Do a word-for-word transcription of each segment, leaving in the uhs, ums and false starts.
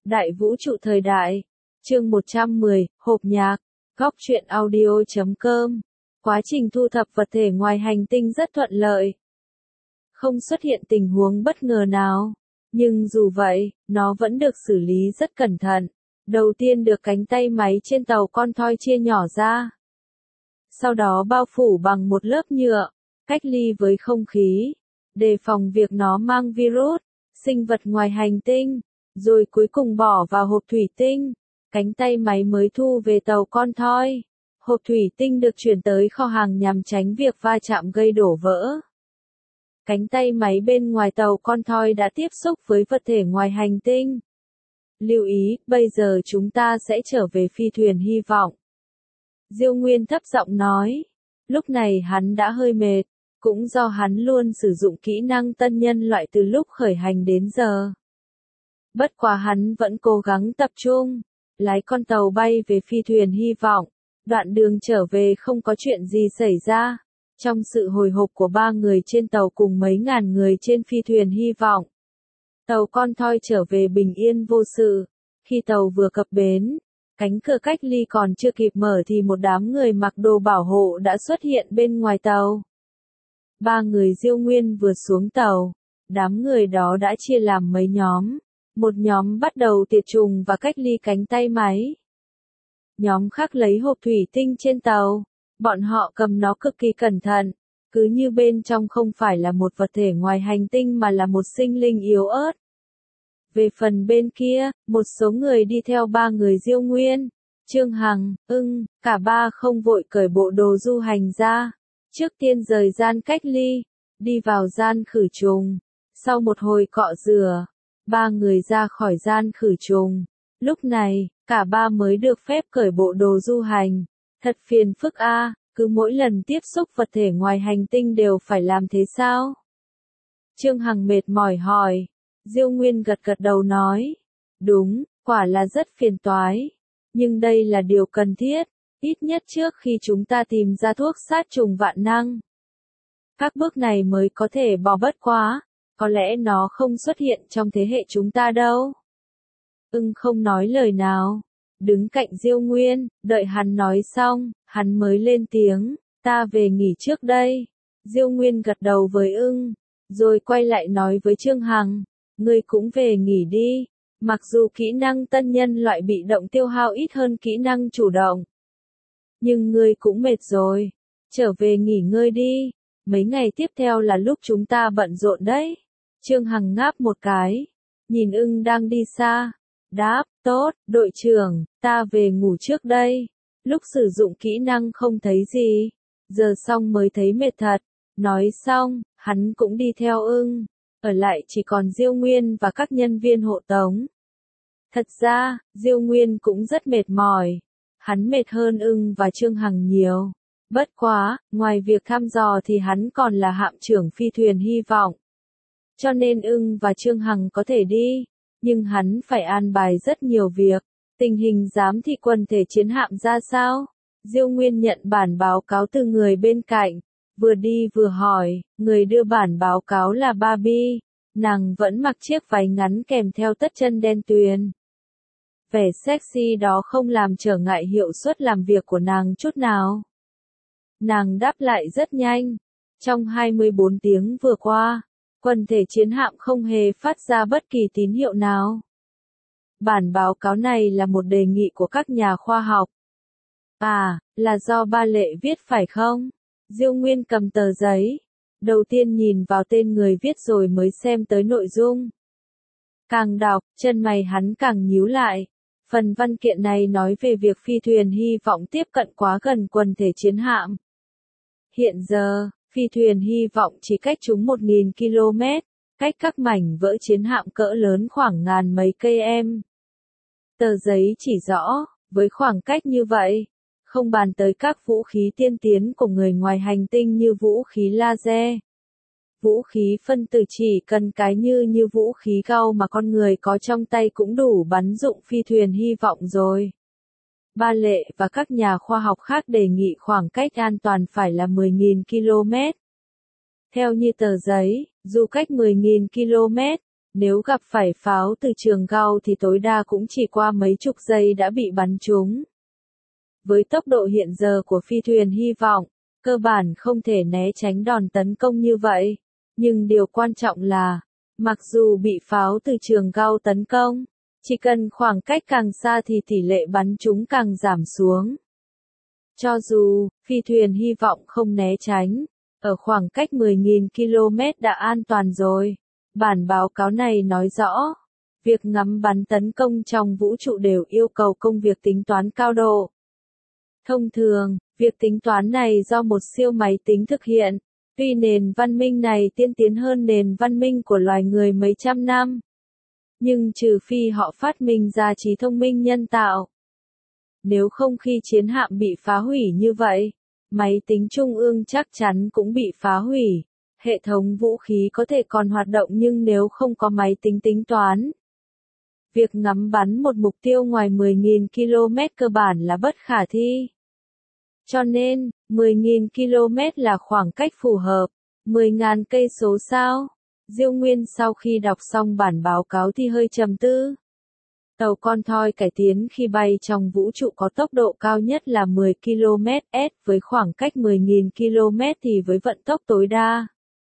Đại vũ trụ thời đại. Chương một trăm mười, hộp nhạc. Góc truyện audio chấm com. Quá trình thu thập vật thể ngoài hành tinh rất thuận lợi. Không xuất hiện tình huống bất ngờ nào. Nhưng dù vậy, nó vẫn được xử lý rất cẩn thận. Đầu tiên được cánh tay máy trên tàu con thoi chia nhỏ ra. Sau đó bao phủ bằng một lớp nhựa, cách ly với không khí, đề phòng việc nó mang virus, sinh vật ngoài hành tinh, rồi cuối cùng bỏ vào hộp thủy tinh. Cánh tay máy mới thu về tàu con thoi. Hộp thủy tinh được chuyển tới kho hàng nhằm tránh việc va chạm gây đổ vỡ. Cánh tay máy bên ngoài tàu con thoi đã tiếp xúc với vật thể ngoài hành tinh. Lưu ý, bây giờ chúng ta sẽ trở về phi thuyền hy vọng. Diêu Nguyên thấp giọng nói. Lúc này hắn đã hơi mệt, cũng do hắn luôn sử dụng kỹ năng tân nhân loại từ lúc khởi hành đến giờ. Bất quá hắn vẫn cố gắng tập trung, lái con tàu bay về phi thuyền hy vọng. Đoạn đường trở về không có chuyện gì xảy ra. Trong sự hồi hộp của ba người trên tàu cùng mấy ngàn người trên phi thuyền hy vọng, tàu con thoi trở về bình yên vô sự. Khi tàu vừa cập bến, cánh cửa cách ly còn chưa kịp mở thì một đám người mặc đồ bảo hộ đã xuất hiện bên ngoài tàu. Ba người Diêu Nguyên vừa xuống tàu, đám người đó đã chia làm mấy nhóm. Một nhóm bắt đầu tiệt trùng và cách ly cánh tay máy. Nhóm khác lấy hộp thủy tinh trên tàu. Bọn họ cầm nó cực kỳ cẩn thận, cứ như bên trong không phải là một vật thể ngoài hành tinh mà là một sinh linh yếu ớt. Về phần bên kia, một số người đi theo ba người Diêu Nguyên, Trương Hằng, Ưng, cả ba không vội cởi bộ đồ du hành ra. Trước tiên rời gian cách ly, đi vào gian khử trùng. Sau một hồi cọ rửa, ba người ra khỏi gian khử trùng. Lúc này, cả ba mới được phép cởi bộ đồ du hành. Thật phiền phức a, à, cứ mỗi lần tiếp xúc vật thể ngoài hành tinh đều phải làm thế sao? Trương Hằng mệt mỏi hỏi. Diêu Nguyên gật gật đầu nói. Đúng, quả là rất phiền toái. Nhưng đây là điều cần thiết, ít nhất trước khi chúng ta tìm ra thuốc sát trùng vạn năng. Các bước này mới có thể bỏ bất quá, có lẽ nó không xuất hiện trong thế hệ chúng ta đâu. Ưng không nói lời nào. Đứng cạnh Diêu Nguyên, đợi hắn nói xong, hắn mới lên tiếng, ta về nghỉ trước đây. Diêu Nguyên gật đầu với Ưng, rồi quay lại nói với Trương Hằng, ngươi cũng về nghỉ đi, mặc dù kỹ năng tân nhân loại bị động tiêu hao ít hơn kỹ năng chủ động. Nhưng ngươi cũng mệt rồi, trở về nghỉ ngơi đi, mấy ngày tiếp theo là lúc chúng ta bận rộn đấy. Trương Hằng ngáp một cái, nhìn Ưng đang đi xa. Đáp, tốt, đội trưởng, ta về ngủ trước đây. Lúc sử dụng kỹ năng không thấy gì, giờ xong mới thấy mệt thật. Nói xong, hắn cũng đi theo Ưng, ở lại chỉ còn Diêu Nguyên và các nhân viên hộ tống. Thật ra, Diêu Nguyên cũng rất mệt mỏi. Hắn mệt hơn Ưng và Trương Hằng nhiều. Bất quá, ngoài việc thăm dò thì hắn còn là hạm trưởng phi thuyền hy vọng. Cho nên Ưng và Trương Hằng có thể đi. Nhưng hắn phải an bài rất nhiều việc. Tình hình giám thị quần thể chiến hạm ra sao? Diêu Nguyên nhận bản báo cáo từ người bên cạnh. Vừa đi vừa hỏi, người đưa bản báo cáo là Barbie. Nàng vẫn mặc chiếc váy ngắn kèm theo tất chân đen tuyền. Vẻ sexy đó không làm trở ngại hiệu suất làm việc của nàng chút nào. Nàng đáp lại rất nhanh. Trong hai mươi bốn tiếng vừa qua, quần thể chiến hạm không hề phát ra bất kỳ tín hiệu nào. Bản báo cáo này là một đề nghị của các nhà khoa học. À, là do Ba Lệ viết phải không? Diêu Nguyên cầm tờ giấy. Đầu tiên nhìn vào tên người viết rồi mới xem tới nội dung. Càng đọc, chân mày hắn càng nhíu lại. Phần văn kiện này nói về việc phi thuyền hy vọng tiếp cận quá gần quần thể chiến hạm. Hiện giờ, phi thuyền hy vọng chỉ cách chúng một nghìn ki lô mét, cách các mảnh vỡ chiến hạm cỡ lớn khoảng ngàn mấy cây em. Tờ giấy chỉ rõ, với khoảng cách như vậy, không bàn tới các vũ khí tiên tiến của người ngoài hành tinh như vũ khí laser. Vũ khí phân tử chỉ cần cái như như vũ khí gao mà con người có trong tay cũng đủ bắn dụng phi thuyền hy vọng rồi. Ba Lệ và các nhà khoa học khác đề nghị khoảng cách an toàn phải là mười nghìn ki lô mét. Theo như tờ giấy, dù cách mười nghìn ki lô mét, Nếu gặp phải pháo từ trường Gauss thì tối đa cũng chỉ qua mấy chục giây đã bị bắn trúng. Với tốc độ hiện giờ của phi thuyền hy vọng, cơ bản không thể né tránh đòn tấn công như vậy. Nhưng điều quan trọng là, mặc dù bị pháo từ trường Gauss tấn công, chỉ cần khoảng cách càng xa thì tỷ lệ bắn trúng càng giảm xuống. Cho dù, phi thuyền hy vọng không né tránh, ở khoảng cách mười nghìn ki lô mét đã an toàn rồi. Bản báo cáo này nói rõ, việc ngắm bắn tấn công trong vũ trụ đều yêu cầu công việc tính toán cao độ. Thông thường, việc tính toán này do một siêu máy tính thực hiện, tuy nền văn minh này tiên tiến hơn nền văn minh của loài người mấy trăm năm. Nhưng trừ phi họ phát minh ra trí thông minh nhân tạo. Nếu không khi chiến hạm bị phá hủy như vậy, máy tính trung ương chắc chắn cũng bị phá hủy. Hệ thống vũ khí có thể còn hoạt động nhưng nếu không có máy tính tính toán, việc ngắm bắn một mục tiêu ngoài mười nghìn ki lô mét cơ bản là bất khả thi. Cho nên, mười nghìn ki lô mét là khoảng cách phù hợp. mười nghìn cây số sao? Diêu Nguyên sau khi đọc xong bản báo cáo thì hơi trầm tư. Tàu con thoi cải tiến khi bay trong vũ trụ có tốc độ cao nhất là mười ki lô mét trên giờ với khoảng cách mười nghìn ki lô mét thì với vận tốc tối đa.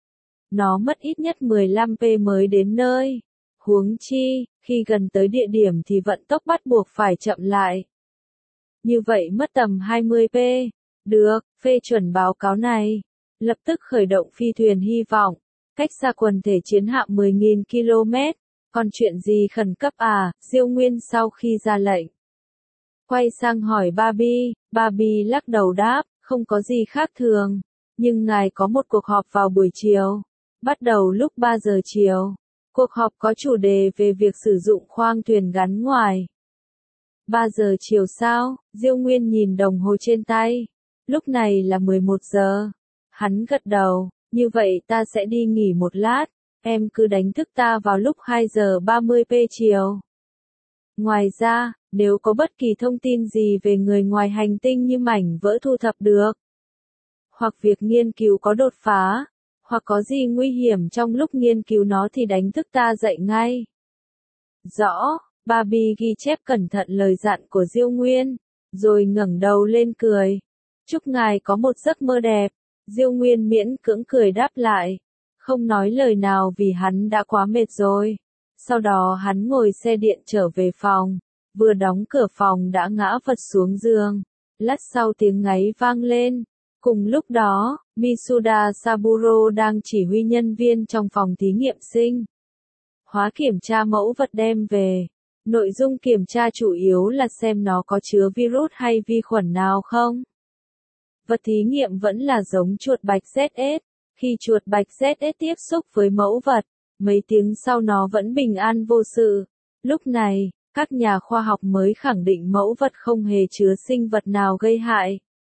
Nó mất ít nhất mười lăm phút mới đến nơi. Huống chi, khi gần tới địa điểm thì vận tốc bắt buộc phải chậm lại. Như vậy mất tầm hai mươi phút. Được, phê chuẩn báo cáo này. Lập tức khởi động phi thuyền hy vọng. Cách xa quần thể chiến hạm mười nghìn ki lô mét. Còn chuyện gì khẩn cấp à? Diêu Nguyên sau khi ra lệnh. Quay sang hỏi Barbie, Barbie lắc đầu đáp, không có gì khác thường. Nhưng ngài có một cuộc họp vào buổi chiều. Bắt đầu lúc ba giờ chiều. Cuộc họp có chủ đề về việc sử dụng khoang thuyền gắn ngoài. ba giờ chiều sao? Diêu Nguyên nhìn đồng hồ trên tay. Lúc này là mười một giờ. Hắn gật đầu, như vậy ta sẽ đi nghỉ một lát. Em cứ đánh thức ta vào lúc hai giờ ba mươi phút chiều. Ngoài ra, nếu có bất kỳ thông tin gì về người ngoài hành tinh như mảnh vỡ thu thập được, hoặc việc nghiên cứu có đột phá, hoặc có gì nguy hiểm trong lúc nghiên cứu nó thì đánh thức ta dậy ngay. Rõ, Barbie ghi chép cẩn thận lời dặn của Diêu Nguyên, rồi ngẩng đầu lên cười. Chúc ngài có một giấc mơ đẹp. Diêu Nguyên miễn cưỡng cười đáp lại. Không nói lời nào vì hắn đã quá mệt rồi. Sau đó hắn ngồi xe điện trở về phòng. Vừa đóng cửa phòng đã ngã vật xuống giường. Lát sau tiếng ngáy vang lên. Cùng lúc đó, Mitsuda Saburo đang chỉ huy nhân viên trong phòng thí nghiệm sinh hóa kiểm tra mẫu vật đem về. Nội dung kiểm tra chủ yếu là xem nó có chứa virus hay vi khuẩn nào không. Vật thí nghiệm vẫn là giống chuột bạch Z S. Khi chuột bạch Z S tiếp xúc với mẫu vật, mấy tiếng sau nó vẫn bình an vô sự. Lúc này, các nhà khoa học mới khẳng định mẫu vật không hề chứa sinh vật nào gây hại.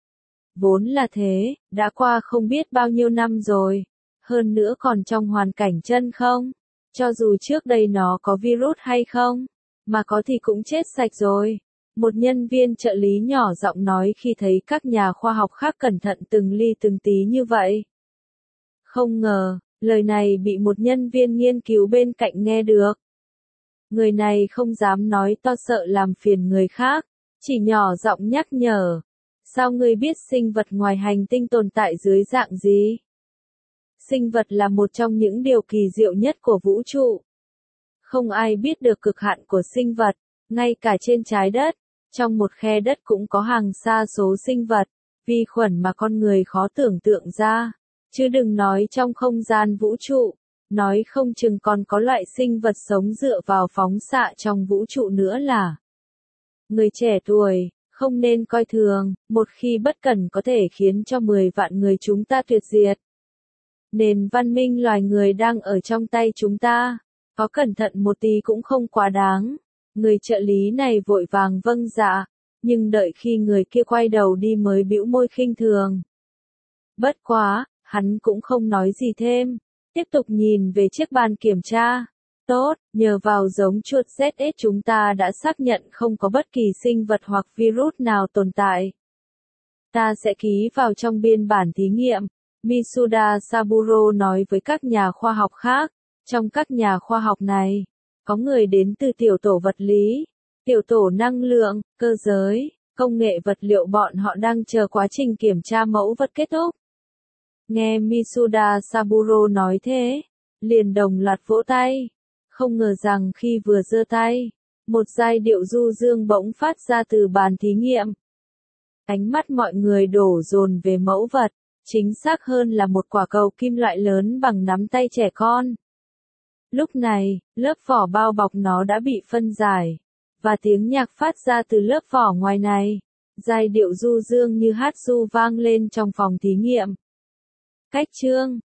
Vốn là thế, đã qua không biết bao nhiêu năm rồi. Hơn nữa còn trong hoàn cảnh chân không. Cho dù trước đây nó có virus hay không, mà có thì cũng chết sạch rồi. Một nhân viên trợ lý nhỏ giọng nói khi thấy các nhà khoa học khác cẩn thận từng ly từng tí như vậy. Không ngờ, lời này bị một nhân viên nghiên cứu bên cạnh nghe được. Người này không dám nói to sợ làm phiền người khác, chỉ nhỏ giọng nhắc nhở. Sao ngươi biết sinh vật ngoài hành tinh tồn tại dưới dạng gì? Sinh vật là một trong những điều kỳ diệu nhất của vũ trụ. Không ai biết được cực hạn của sinh vật, ngay cả trên trái đất, trong một khe đất cũng có hàng sa số sinh vật, vi khuẩn mà con người khó tưởng tượng ra. Chứ đừng nói trong không gian vũ trụ, nói không chừng còn có loại sinh vật sống dựa vào phóng xạ trong vũ trụ nữa là. Người trẻ tuổi, không nên coi thường, một khi bất cẩn có thể khiến cho mười vạn người chúng ta tuyệt diệt. Nền văn minh loài người đang ở trong tay chúng ta, có cẩn thận một tí cũng không quá đáng. Người trợ lý này vội vàng vâng dạ, nhưng đợi khi người kia quay đầu đi mới bĩu môi khinh thường. Bất quá, hắn cũng không nói gì thêm, tiếp tục nhìn về chiếc bàn kiểm tra. Tốt, nhờ vào giống chuột Z S chúng ta đã xác nhận không có bất kỳ sinh vật hoặc virus nào tồn tại. Ta sẽ ký vào trong biên bản thí nghiệm. Mitsuda Saburo nói với các nhà khoa học khác, Trong các nhà khoa học này, có người đến từ tiểu tổ vật lý, tiểu tổ năng lượng, cơ giới, công nghệ vật liệu, bọn họ đang chờ quá trình kiểm tra mẫu vật kết thúc. Nghe Mitsuda Saburo nói thế, liền đồng loạt vỗ tay. Không ngờ rằng khi vừa giơ tay, một giai điệu du dương bỗng phát ra từ bàn thí nghiệm. Ánh mắt mọi người đổ dồn về mẫu vật, chính xác hơn là một quả cầu kim loại lớn bằng nắm tay trẻ con. Lúc này, lớp vỏ bao bọc nó đã bị phân giải, và tiếng nhạc phát ra từ lớp vỏ ngoài này. Giai điệu du dương như hát ru vang lên trong phòng thí nghiệm. Cách chương